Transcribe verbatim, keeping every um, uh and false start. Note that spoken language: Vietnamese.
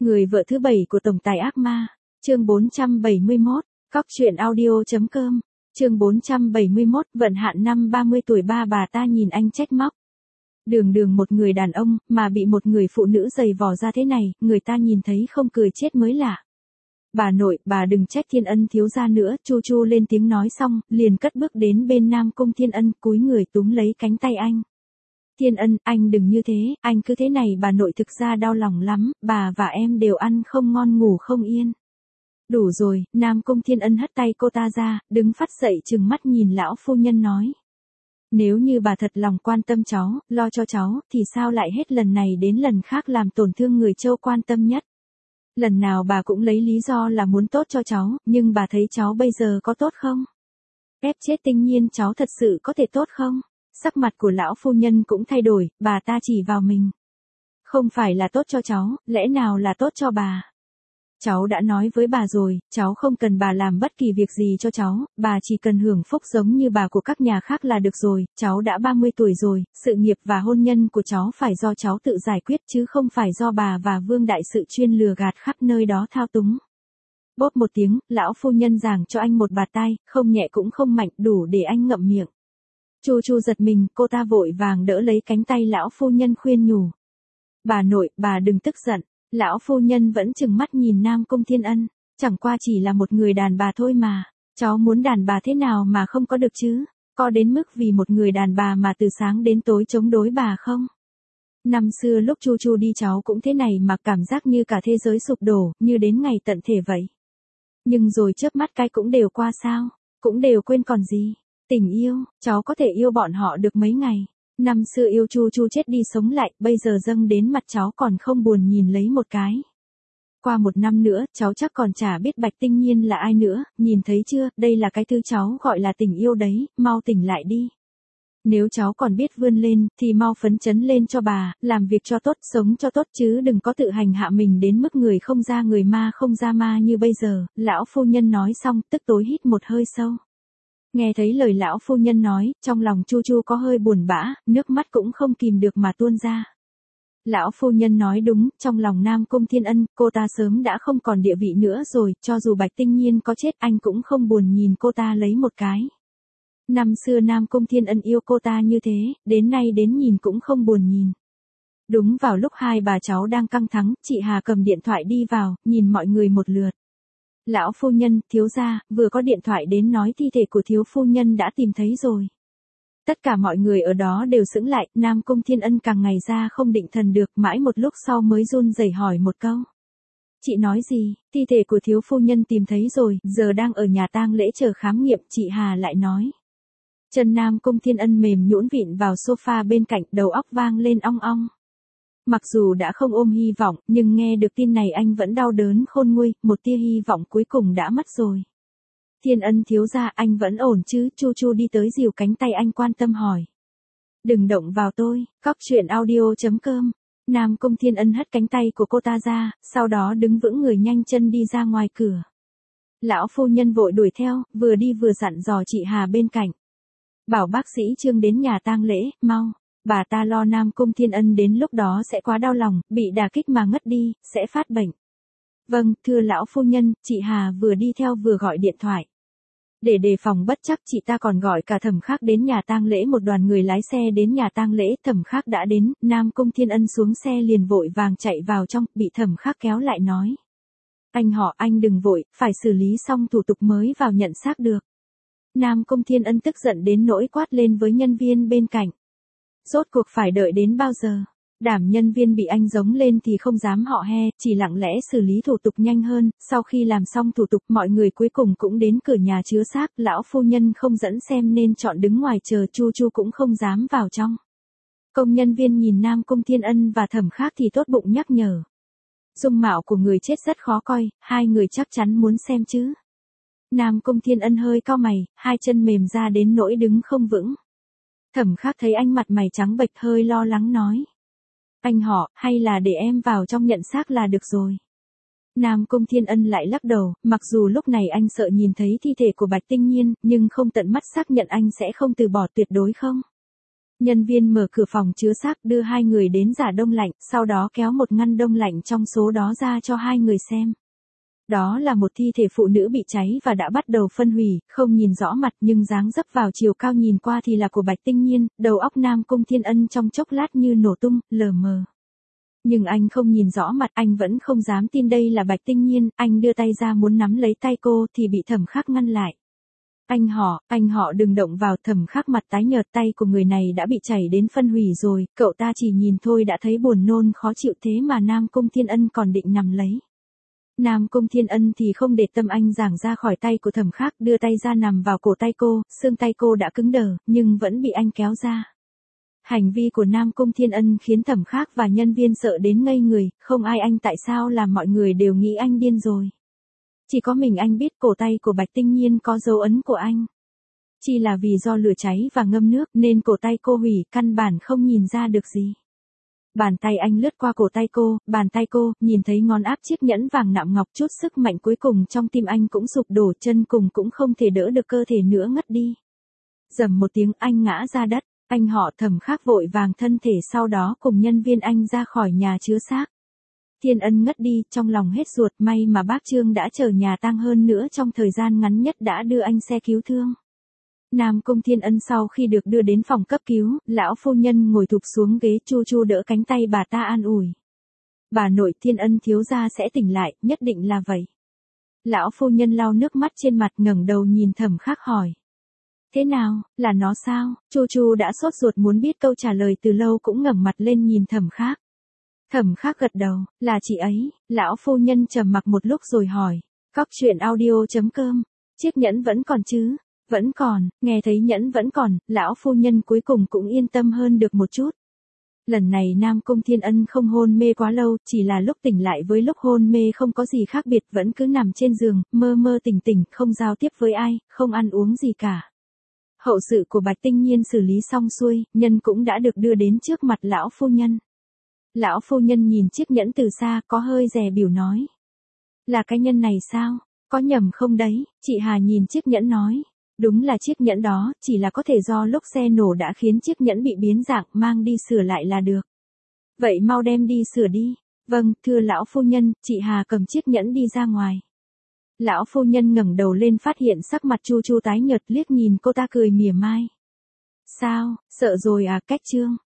Người vợ thứ bảy của tổng tài ác ma, chương bốn trăm bảy mươi mốt, cóc truyện audio.com, chương bốn trăm bảy mươi mốt, vận hạn năm ba mươi tuổi ba bà ta nhìn anh trách móc. Đường đường một người đàn ông, mà bị một người phụ nữ giày vò ra thế này, người ta nhìn thấy không cười chết mới lạ. Bà nội, bà đừng trách Thiên Ân thiếu gia nữa, Chu Chu lên tiếng nói xong, liền cất bước đến bên Nam Cung Thiên Ân, cúi người túm lấy cánh tay anh. Thiên Ân, anh đừng như thế, anh cứ thế này bà nội thực ra đau lòng lắm, bà và em đều ăn không ngon ngủ không yên. Đủ rồi, Nam Cung Thiên Ân hất tay cô ta ra, đứng phắt dậy trừng mắt nhìn lão phu nhân nói. Nếu như bà thật lòng quan tâm cháu, lo cho cháu, thì sao lại hết lần này đến lần khác làm tổn thương người Châu quan tâm nhất. Lần nào bà cũng lấy lý do là muốn tốt cho cháu, nhưng bà thấy cháu bây giờ có tốt không? Ép chết Tinh Nhiên cháu thật sự có thể tốt không? Sắc mặt của lão phu nhân cũng thay đổi, bà ta chỉ vào mình. Không phải là tốt cho cháu, lẽ nào là tốt cho bà? Cháu đã nói với bà rồi, cháu không cần bà làm bất kỳ việc gì cho cháu, bà chỉ cần hưởng phúc giống như bà của các nhà khác là được rồi, cháu đã ba mươi tuổi rồi, sự nghiệp và hôn nhân của cháu phải do cháu tự giải quyết chứ không phải do bà và Vương Đại Sự chuyên lừa gạt khắp nơi đó thao túng. Bốp một tiếng, lão phu nhân giằng cho anh một bạt tai, không nhẹ cũng không mạnh, đủ để anh ngậm miệng. Chu Chu giật mình, cô ta vội vàng đỡ lấy cánh tay lão phu nhân khuyên nhủ. Bà nội, bà đừng tức giận. Lão phu nhân vẫn trừng mắt nhìn Nam Cung Thiên Ân, chẳng qua chỉ là một người đàn bà thôi mà, cháu muốn đàn bà thế nào mà không có được chứ, có đến mức vì một người đàn bà mà từ sáng đến tối chống đối bà không? Năm xưa lúc Chu Chu đi cháu cũng thế này mà cảm giác như cả thế giới sụp đổ, như đến ngày tận thể vậy. Nhưng rồi chớp mắt cái cũng đều qua sao, cũng đều quên còn gì, tình yêu, cháu có thể yêu bọn họ được mấy ngày. Năm xưa yêu Chu Chu chết đi sống lại, bây giờ dâng đến mặt cháu còn không buồn nhìn lấy một cái. Qua một năm nữa, cháu chắc còn chả biết Bạch Tinh Nhiên là ai nữa, nhìn thấy chưa, đây là cái thứ cháu gọi là tình yêu đấy, mau tỉnh lại đi. Nếu cháu còn biết vươn lên, thì mau phấn chấn lên cho bà, làm việc cho tốt, sống cho tốt chứ đừng có tự hành hạ mình đến mức người không ra người ma không ra ma như bây giờ, lão phu nhân nói xong, tức tối hít một hơi sâu. Nghe thấy lời lão phu nhân nói, trong lòng Chu Chu có hơi buồn bã, nước mắt cũng không kìm được mà tuôn ra. Lão phu nhân nói đúng, trong lòng Nam Cung Thiên Ân, cô ta sớm đã không còn địa vị nữa rồi, cho dù Bạch Tinh Nhiên có chết anh cũng không buồn nhìn cô ta lấy một cái. Năm xưa Nam Cung Thiên Ân yêu cô ta như thế, đến nay đến nhìn cũng không buồn nhìn. Đúng vào lúc hai bà cháu đang căng thẳng, chị Hà cầm điện thoại đi vào, nhìn mọi người một lượt. Lão phu nhân, thiếu gia, vừa có điện thoại đến nói thi thể của thiếu phu nhân đã tìm thấy rồi. Tất cả mọi người ở đó đều sững lại, Nam Cung Thiên Ân càng ngày ra không định thần được, mãi một lúc sau mới run rẩy hỏi một câu. Chị nói gì, thi thể của thiếu phu nhân tìm thấy rồi, giờ đang ở nhà tang lễ chờ khám nghiệm, chị Hà lại nói. Chân Nam Cung Thiên Ân mềm nhũn vịn vào sofa bên cạnh, đầu óc vang lên ong ong. Mặc dù đã không ôm hy vọng, nhưng nghe được tin này anh vẫn đau đớn khôn nguôi, một tia hy vọng cuối cùng đã mất rồi. Thiên Ân thiếu gia, anh vẫn ổn chứ? Chu Chu đi tới dìu cánh tay anh quan tâm hỏi. Đừng động vào tôi, cóc truyện audio.com. Nam Cung Thiên Ân hất cánh tay của cô ta ra, sau đó đứng vững người nhanh chân đi ra ngoài cửa. Lão phu nhân vội đuổi theo, vừa đi vừa dặn dò chị Hà bên cạnh. Bảo bác sĩ Trương đến nhà tang lễ, mau. Bà ta lo Nam Cung Thiên Ân đến lúc đó sẽ quá đau lòng, bị đả kích mà ngất đi, sẽ phát bệnh. Vâng, thưa lão phu nhân, chị Hà vừa đi theo vừa gọi điện thoại. Để đề phòng bất chắc, chị ta còn gọi cả Thẩm Khắc đến nhà tang lễ, một đoàn người lái xe đến nhà tang lễ, Thẩm Khắc đã đến, Nam Cung Thiên Ân xuống xe liền vội vàng chạy vào trong, bị Thẩm Khắc kéo lại nói. Anh họ, anh đừng vội, phải xử lý xong thủ tục mới vào nhận xác được. Nam Cung Thiên Ân tức giận đến nỗi quát lên với nhân viên bên cạnh. Rốt cuộc phải đợi đến bao giờ? Đảm nhân viên bị anh giống lên thì không dám họ he, chỉ lặng lẽ xử lý thủ tục nhanh hơn, sau khi làm xong thủ tục mọi người cuối cùng cũng đến cửa nhà chứa xác, lão phu nhân không dẫn xem nên chọn đứng ngoài chờ, Chu Chu cũng không dám vào trong. Công nhân viên nhìn Nam Cung Thiên Ân và Thẩm Khắc thì tốt bụng nhắc nhở. Dung mạo của người chết rất khó coi, hai người chắc chắn muốn xem chứ. Nam Cung Thiên Ân hơi cau mày, hai chân mềm ra đến nỗi đứng không vững. Thẩm Khắc thấy anh mặt mày trắng bệch hơi lo lắng nói. Anh họ, hay là để em vào trong nhận xác là được rồi. Nam Cung Thiên Ân lại lắc đầu, mặc dù lúc này anh sợ nhìn thấy thi thể của Bạch Tinh Nhiên, nhưng không tận mắt xác nhận anh sẽ không từ bỏ tuyệt đối không. Nhân viên mở cửa phòng chứa xác đưa hai người đến giả đông lạnh, sau đó kéo một ngăn đông lạnh trong số đó ra cho hai người xem. Đó là một thi thể phụ nữ bị cháy và đã bắt đầu phân hủy, không nhìn rõ mặt nhưng dáng dấp vào chiều cao nhìn qua thì là của Bạch Tinh Nhiên, đầu óc Nam Cung Thiên Ân trong chốc lát như nổ tung, lờ mờ. Nhưng anh không nhìn rõ mặt, anh vẫn không dám tin đây là Bạch Tinh Nhiên, anh đưa tay ra muốn nắm lấy tay cô thì bị Thẩm Khắc ngăn lại. Anh họ, anh họ đừng động vào. Thẩm Khắc mặt tái nhợt, tay của người này đã bị chảy đến phân hủy rồi, cậu ta chỉ nhìn thôi đã thấy buồn nôn khó chịu thế mà Nam Cung Thiên Ân còn định nằm lấy. Nam Cung Thiên Ân thì không để tâm anh giằng ra khỏi tay của Thẩm Khắc, đưa tay ra nằm vào cổ tay cô, xương tay cô đã cứng đờ, nhưng vẫn bị anh kéo ra. Hành vi của Nam Cung Thiên Ân khiến Thẩm Khắc và nhân viên sợ đến ngây người, không ai anh tại sao làm mọi người đều nghĩ anh điên rồi. Chỉ có mình anh biết cổ tay của Bạch Tinh Nhiên có dấu ấn của anh. Chỉ là vì do lửa cháy và ngâm nước nên cổ tay cô hủy, căn bản không nhìn ra được gì. Bàn tay anh lướt qua cổ tay cô, bàn tay cô, nhìn thấy ngón áp chiếc nhẫn vàng nạm ngọc, chút sức mạnh cuối cùng trong tim anh cũng sụp đổ, chân cùng cũng không thể đỡ được, cơ thể nữa ngất đi. Rầm một tiếng anh ngã ra đất, anh họ Thẩm Khắc vội vàng thân thể sau đó cùng nhân viên anh ra khỏi nhà chứa xác. Thiên Ân ngất đi, trong lòng hết ruột, may mà bác Trương đã chờ nhà tang, hơn nữa trong thời gian ngắn nhất đã đưa anh xe cứu thương. Nam Cung Thiên Ân sau khi được đưa đến phòng cấp cứu, lão phu nhân ngồi thụp xuống ghế, chu chu đỡ cánh tay bà ta an ủi. Bà nội, Thiên Ân thiếu gia sẽ tỉnh lại, nhất định là vậy. Lão phu nhân lau nước mắt trên mặt, ngẩng đầu nhìn Thẩm Khắc hỏi. Thế nào, là nó sao? Chu chu đã sốt ruột muốn biết câu trả lời từ lâu, cũng ngẩng mặt lên nhìn Thẩm Khắc. Thẩm Khắc gật đầu, là chị ấy. Lão phu nhân trầm mặc một lúc rồi hỏi. Cóc truyện audio chấm com, chiếc nhẫn vẫn còn chứ? Vẫn còn. Nghe thấy nhẫn vẫn còn, lão phu nhân cuối cùng cũng yên tâm hơn được một chút. Lần này Nam Cung Thiên Ân không hôn mê quá lâu, chỉ là lúc tỉnh lại với lúc hôn mê không có gì khác biệt, vẫn cứ nằm trên giường, mơ mơ tỉnh tỉnh, không giao tiếp với ai, không ăn uống gì cả. Hậu sự của Bạch Tinh Nhiên xử lý xong xuôi, nhân cũng đã được đưa đến trước mặt lão phu nhân. Lão phu nhân nhìn chiếc nhẫn từ xa, có hơi dè bỉu nói. Là cái nhân này sao? Có nhầm không đấy? Chị Hà nhìn chiếc nhẫn nói. Đúng là chiếc nhẫn đó, chỉ là có thể do lúc xe nổ đã khiến chiếc nhẫn bị biến dạng, mang đi sửa lại là được. Vậy mau đem đi sửa đi. Vâng, thưa lão phu nhân. Chị Hà cầm chiếc nhẫn đi ra ngoài. Lão phu nhân ngẩng đầu lên phát hiện sắc mặt Chu Chu tái nhợt, liếc nhìn cô ta cười mỉa mai. Sao, sợ rồi à? Cách Trương,